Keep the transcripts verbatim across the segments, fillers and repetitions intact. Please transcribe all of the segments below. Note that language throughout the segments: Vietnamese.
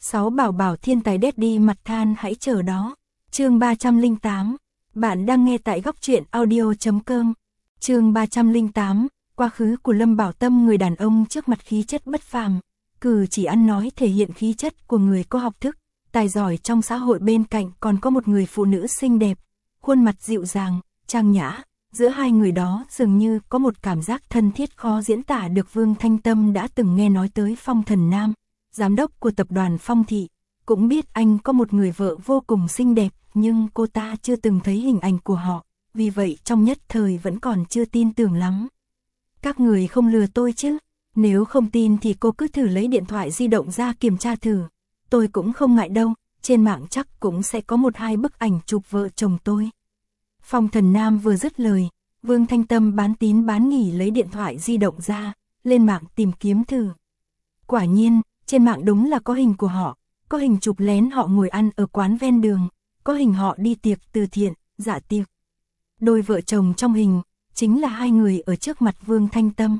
Sáu bảo bảo thiên tài Daddy mặt than hãy chờ đó. Chương ba trăm lẻ tám. Bạn đang nghe tại góc truyện audio chấm com. Chương ba trăm lẻ tám. Quá khứ của Lâm Bảo Tâm, người đàn ông trước mặt khí chất bất phàm, cử chỉ ăn nói thể hiện khí chất của người có học thức, tài giỏi trong xã hội, bên cạnh còn có một người phụ nữ xinh đẹp, khuôn mặt dịu dàng, trang nhã. Giữa hai người đó dường như có một cảm giác thân thiết khó diễn tả được. Vương Thanh Tâm đã từng nghe nói tới Phong Thần Nam, giám đốc của tập đoàn Phong Thị, cũng biết anh có một người vợ vô cùng xinh đẹp, nhưng cô ta chưa từng thấy hình ảnh của họ, vì vậy trong nhất thời vẫn còn chưa tin tưởng lắm. Các người không lừa tôi chứ? Nếu không tin thì cô cứ thử lấy điện thoại di động ra kiểm tra thử. Tôi cũng không ngại đâu, trên mạng chắc cũng sẽ có một hai bức ảnh chụp vợ chồng tôi. Phong Thần Nam vừa dứt lời, Vương Thanh Tâm bán tín bán nghi lấy điện thoại di động ra, lên mạng tìm kiếm thử. Quả nhiên, trên mạng đúng là có hình của họ, có hình chụp lén họ ngồi ăn ở quán ven đường, có hình họ đi tiệc từ thiện, dạ tiệc. Đôi vợ chồng trong hình chính là hai người ở trước mặt Vương Thanh Tâm.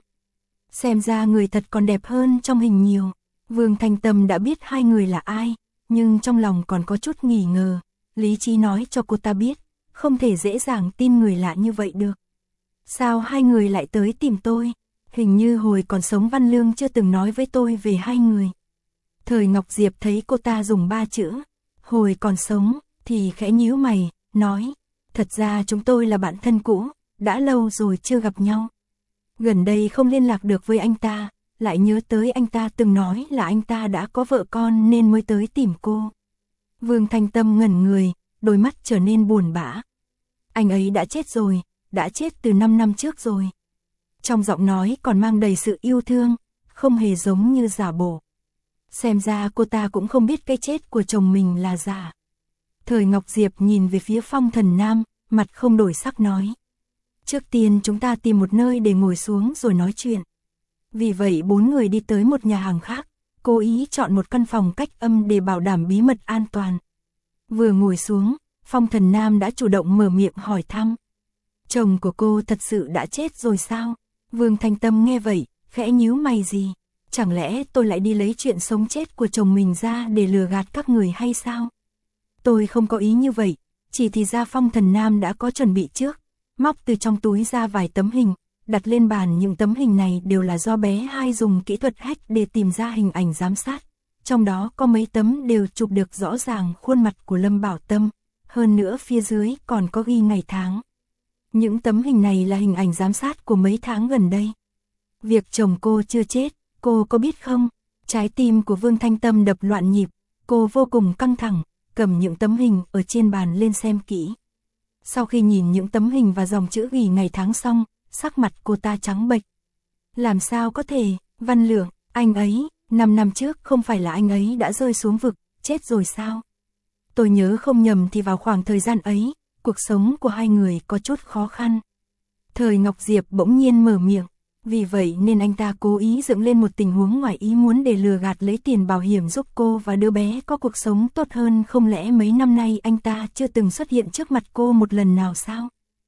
Xem ra người thật còn đẹp hơn trong hình nhiều. Vương Thanh Tâm đã biết hai người là ai, nhưng trong lòng còn có chút nghi ngờ. Lý trí nói cho cô ta biết, không thể dễ dàng tin người lạ như vậy được. Sao hai người lại tới tìm tôi? Hình như hồi còn sống Văn Lương chưa từng nói với tôi về hai người. Thời Ngọc Diệp thấy cô ta dùng ba chữ hồi còn sống thì khẽ nhíu mày, nói: thật ra chúng tôi là bạn thân cũ, đã lâu rồi chưa gặp nhau. Gần đây không liên lạc được với anh ta, lại nhớ tới anh ta từng nói là anh ta đã có vợ con nên mới tới tìm cô. Vương Thanh Tâm ngẩn người, đôi mắt trở nên buồn bã. Anh ấy đã chết rồi, đã chết từ năm năm trước rồi. Trong giọng nói còn mang đầy sự yêu thương, không hề giống như giả bộ. Xem ra cô ta cũng không biết cái chết của chồng mình là giả. Thời Ngọc Diệp nhìn về phía Phong Thần Nam, mặt không đổi sắc nói: trước tiên chúng ta tìm một nơi để ngồi xuống rồi nói chuyện. Vì vậy bốn người đi tới một nhà hàng khác, cố ý chọn một căn phòng cách âm để bảo đảm bí mật an toàn. Vừa ngồi xuống, Phong Thần Nam đã chủ động mở miệng hỏi thăm: chồng của cô thật sự đã chết rồi sao? Vương Thanh Tâm nghe vậy, khẽ nhíu mày: gì? Chẳng lẽ tôi lại đi lấy chuyện sống chết của chồng mình ra để lừa gạt các người hay sao? Tôi không có ý như vậy, chỉ thì ra Phong Thần Nam đã có chuẩn bị trước, móc từ trong túi ra vài tấm hình, đặt lên bàn. Những tấm hình này đều là do bé hai dùng kỹ thuật hack để tìm ra hình ảnh giám sát. Trong đó có mấy tấm đều chụp được rõ ràng khuôn mặt của Lâm Bảo Tâm, hơn nữa phía dưới còn có ghi ngày tháng. Những tấm hình này là hình ảnh giám sát của mấy tháng gần đây. Việc chồng cô chưa chết, cô có biết không? Trái tim của Vương Thanh Tâm đập loạn nhịp, cô vô cùng căng thẳng, cầm những tấm hình ở trên bàn lên xem kỹ. Sau khi nhìn những tấm hình và dòng chữ ghi ngày tháng xong, sắc mặt cô ta trắng bệch. Làm sao có thể? Văn Lượng, anh ấy, năm năm trước không phải là anh ấy đã rơi xuống vực, chết rồi sao? Tôi nhớ không nhầm thì vào khoảng thời gian ấy, cuộc sống của hai người có chút khó khăn. Thời Ngọc Diệp bỗng nhiên mở miệng, vì vậy nên anh ta cố ý dựng lên một tình huống ngoài ý muốn để lừa gạt lấy tiền bảo hiểm giúp cô và đứa bé có cuộc sống tốt hơn. Không lẽ mấy năm nay anh ta chưa từng xuất hiện trước mặt cô một lần nào sao?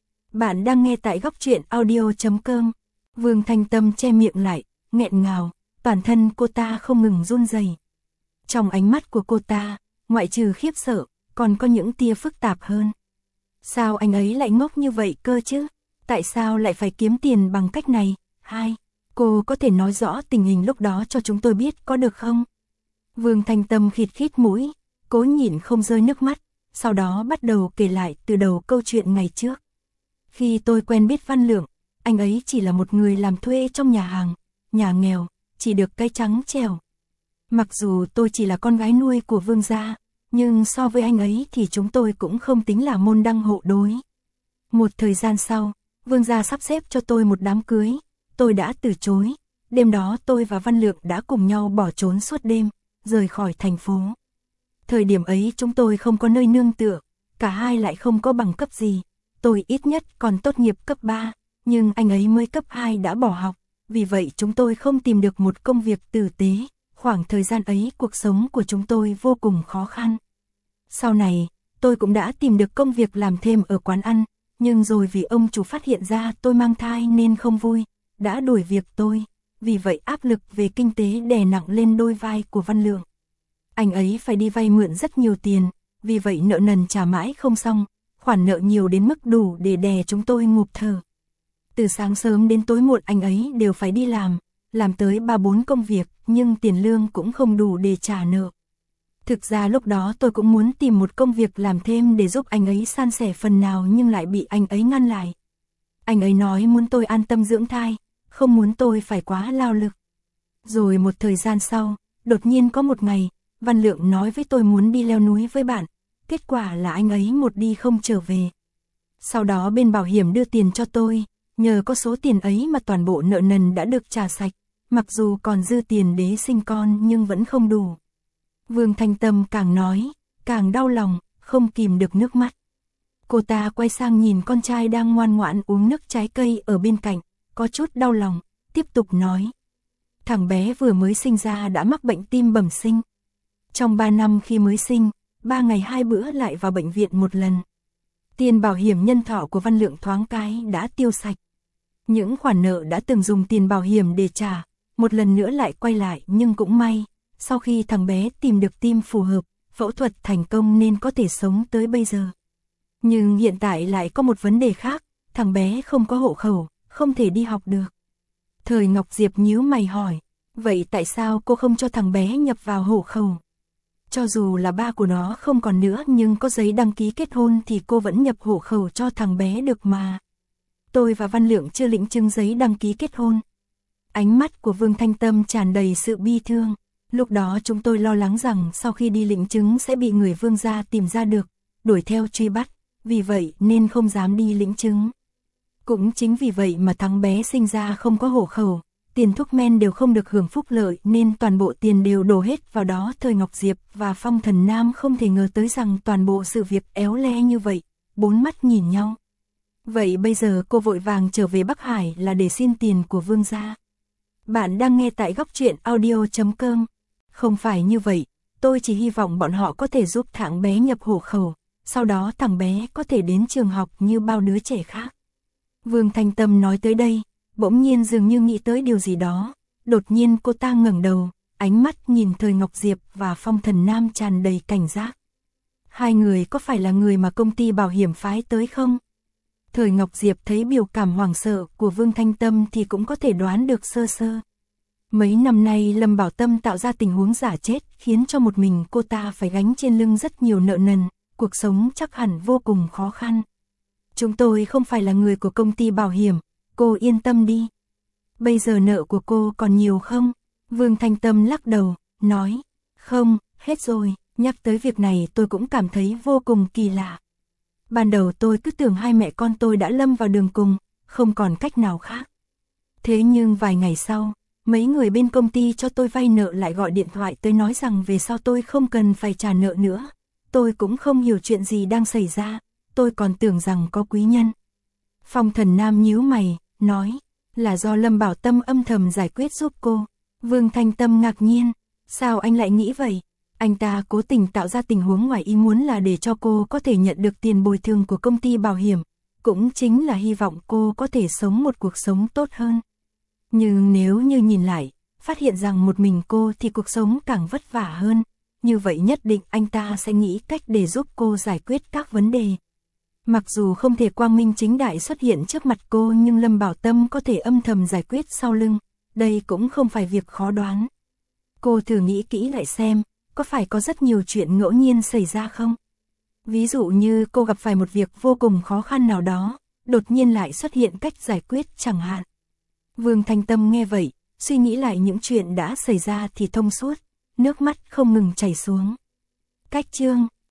Bạn đang nghe tại góc truyện audio chấm com. Vương Thanh Tâm che miệng lại, nghẹn ngào, toàn thân cô ta không ngừng run rẩy. Trong ánh mắt của cô ta, ngoại trừ khiếp sợ, còn có những tia phức tạp hơn. Sao anh ấy lại ngốc như vậy cơ chứ? Tại sao lại phải kiếm tiền bằng cách này? Hai, cô có thể nói rõ tình hình lúc đó cho chúng tôi biết có được không? Vương Thanh Tâm khịt khít mũi, cố nhịn không rơi nước mắt, sau đó bắt đầu kể lại từ đầu câu chuyện ngày trước. Khi tôi quen biết Văn Lượng, anh ấy chỉ là một người làm thuê trong nhà hàng, nhà nghèo, chỉ được cái trắng trèo. Mặc dù tôi chỉ là con gái nuôi của Vương gia, nhưng so với anh ấy thì chúng tôi cũng không tính là môn đăng hộ đối. Một thời gian sau, Vương gia sắp xếp cho tôi một đám cưới, tôi đã từ chối. Đêm đó tôi và Văn Lượng đã cùng nhau bỏ trốn suốt đêm, rời khỏi thành phố. Thời điểm ấy chúng tôi không có nơi nương tựa, cả hai lại không có bằng cấp gì. Tôi ít nhất còn tốt nghiệp cấp ba, nhưng anh ấy mới cấp hai đã bỏ học, vì vậy chúng tôi không tìm được một công việc tử tế. Khoảng thời gian ấy cuộc sống của chúng tôi vô cùng khó khăn. Sau này, tôi cũng đã tìm được công việc làm thêm ở quán ăn, nhưng rồi vì ông chủ phát hiện ra tôi mang thai nên không vui, đã đuổi việc tôi. Vì vậy áp lực về kinh tế đè nặng lên đôi vai của Văn Lượng. Anh ấy phải đi vay mượn rất nhiều tiền, vì vậy nợ nần trả mãi không xong, khoản nợ nhiều đến mức đủ để đè chúng tôi ngụp thở. Từ sáng sớm đến tối muộn anh ấy đều phải đi làm, làm tới ba bốn công việc, nhưng tiền lương cũng không đủ để trả nợ. Thực ra lúc đó tôi cũng muốn tìm một công việc làm thêm để giúp anh ấy san sẻ phần nào nhưng lại bị anh ấy ngăn lại. Anh ấy nói muốn tôi an tâm dưỡng thai, không muốn tôi phải quá lao lực. Rồi một thời gian sau, đột nhiên có một ngày, Văn Lượng nói với tôi muốn đi leo núi với bạn, kết quả là anh ấy một đi không trở về. Sau đó bên bảo hiểm đưa tiền cho tôi, nhờ có số tiền ấy mà toàn bộ nợ nần đã được trả sạch, mặc dù còn dư tiền để sinh con nhưng vẫn không đủ. Vương Thanh Tâm càng nói, càng đau lòng, không kìm được nước mắt. Cô ta quay sang nhìn con trai đang ngoan ngoãn uống nước trái cây ở bên cạnh, có chút đau lòng, tiếp tục nói. Thằng bé vừa mới sinh ra đã mắc bệnh tim bẩm sinh. Trong ba năm khi mới sinh, ba ngày hai bữa lại vào bệnh viện một lần. Tiền bảo hiểm nhân thọ của Văn Lượng thoáng cái đã tiêu sạch. Những khoản nợ đã từng dùng tiền bảo hiểm để trả, một lần nữa lại quay lại nhưng cũng may. Sau khi thằng bé tìm được tim phù hợp, phẫu thuật thành công nên có thể sống tới bây giờ. Nhưng hiện tại lại có một vấn đề khác, thằng bé không có hộ khẩu, không thể đi học được. Thời Ngọc Diệp nhíu mày hỏi, vậy tại sao cô không cho thằng bé nhập vào hộ khẩu? Cho dù là ba của nó không còn nữa nhưng có giấy đăng ký kết hôn thì cô vẫn nhập hộ khẩu cho thằng bé được mà. Tôi và Văn Lượng chưa lĩnh chứng giấy đăng ký kết hôn. Ánh mắt của Vương Thanh Tâm tràn đầy sự bi thương. Lúc đó chúng tôi lo lắng rằng sau khi đi lĩnh chứng sẽ bị người Vương gia tìm ra được, đuổi theo truy bắt, vì vậy nên không dám đi lĩnh chứng. Cũng chính vì vậy mà thằng bé sinh ra không có hộ khẩu, tiền thuốc men đều không được hưởng phúc lợi nên toàn bộ tiền đều đổ hết vào đó. Thời Ngọc Diệp và Phong Thần Nam không thể ngờ tới rằng toàn bộ sự việc éo le như vậy, bốn mắt nhìn nhau. Vậy bây giờ cô vội vàng trở về Bắc Hải là để xin tiền của Vương gia. Bạn đang nghe tại góc truyện audio chấm com. Không phải như vậy, tôi chỉ hy vọng bọn họ có thể giúp thằng bé nhập hộ khẩu, sau đó thằng bé có thể đến trường học như bao đứa trẻ khác. Vương Thanh Tâm nói tới đây, bỗng nhiên dường như nghĩ tới điều gì đó, đột nhiên cô ta ngẩng đầu, ánh mắt nhìn Thời Ngọc Diệp và Phong Thần Nam tràn đầy cảnh giác. Hai người có phải là người mà công ty bảo hiểm phái tới không? Thời Ngọc Diệp thấy biểu cảm hoảng sợ của Vương Thanh Tâm thì cũng có thể đoán được sơ sơ. Mấy năm nay Lâm Bảo Tâm tạo ra tình huống giả chết khiến cho một mình cô ta phải gánh trên lưng rất nhiều nợ nần, cuộc sống chắc hẳn vô cùng khó khăn. Chúng tôi không phải là người của công ty bảo hiểm, cô yên tâm đi. Bây giờ nợ của cô còn nhiều không? Vương Thanh Tâm lắc đầu, nói, không, hết rồi. Nhắc tới việc này tôi cũng cảm thấy vô cùng kỳ lạ. Ban đầu tôi cứ tưởng hai mẹ con tôi đã lâm vào đường cùng, không còn cách nào khác. Thế nhưng vài ngày sau, mấy người bên công ty cho tôi vay nợ lại gọi điện thoại tới nói rằng về sau tôi không cần phải trả nợ nữa. Tôi cũng không hiểu chuyện gì đang xảy ra, tôi còn tưởng rằng có quý nhân. Phong Thần Nam nhíu mày, nói, là do Lâm Bảo Tâm âm thầm giải quyết giúp cô. Vương Thanh Tâm ngạc nhiên, sao anh lại nghĩ vậy? Anh ta cố tình tạo ra tình huống ngoài ý muốn là để cho cô có thể nhận được tiền bồi thường của công ty bảo hiểm, cũng chính là hy vọng cô có thể sống một cuộc sống tốt hơn. Nhưng nếu như nhìn lại, phát hiện rằng một mình cô thì cuộc sống càng vất vả hơn, như vậy nhất định anh ta sẽ nghĩ cách để giúp cô giải quyết các vấn đề. Mặc dù không thể quang minh chính đại xuất hiện trước mặt cô nhưng Lâm Bảo Tâm có thể âm thầm giải quyết sau lưng, đây cũng không phải việc khó đoán. Cô thử nghĩ kỹ lại xem, có phải có rất nhiều chuyện ngẫu nhiên xảy ra không? Ví dụ như cô gặp phải một việc vô cùng khó khăn nào đó, đột nhiên lại xuất hiện cách giải quyết chẳng hạn. Vương Thanh Tâm nghe vậy, suy nghĩ lại những chuyện đã xảy ra thì thông suốt, nước mắt không ngừng chảy xuống. Cách chương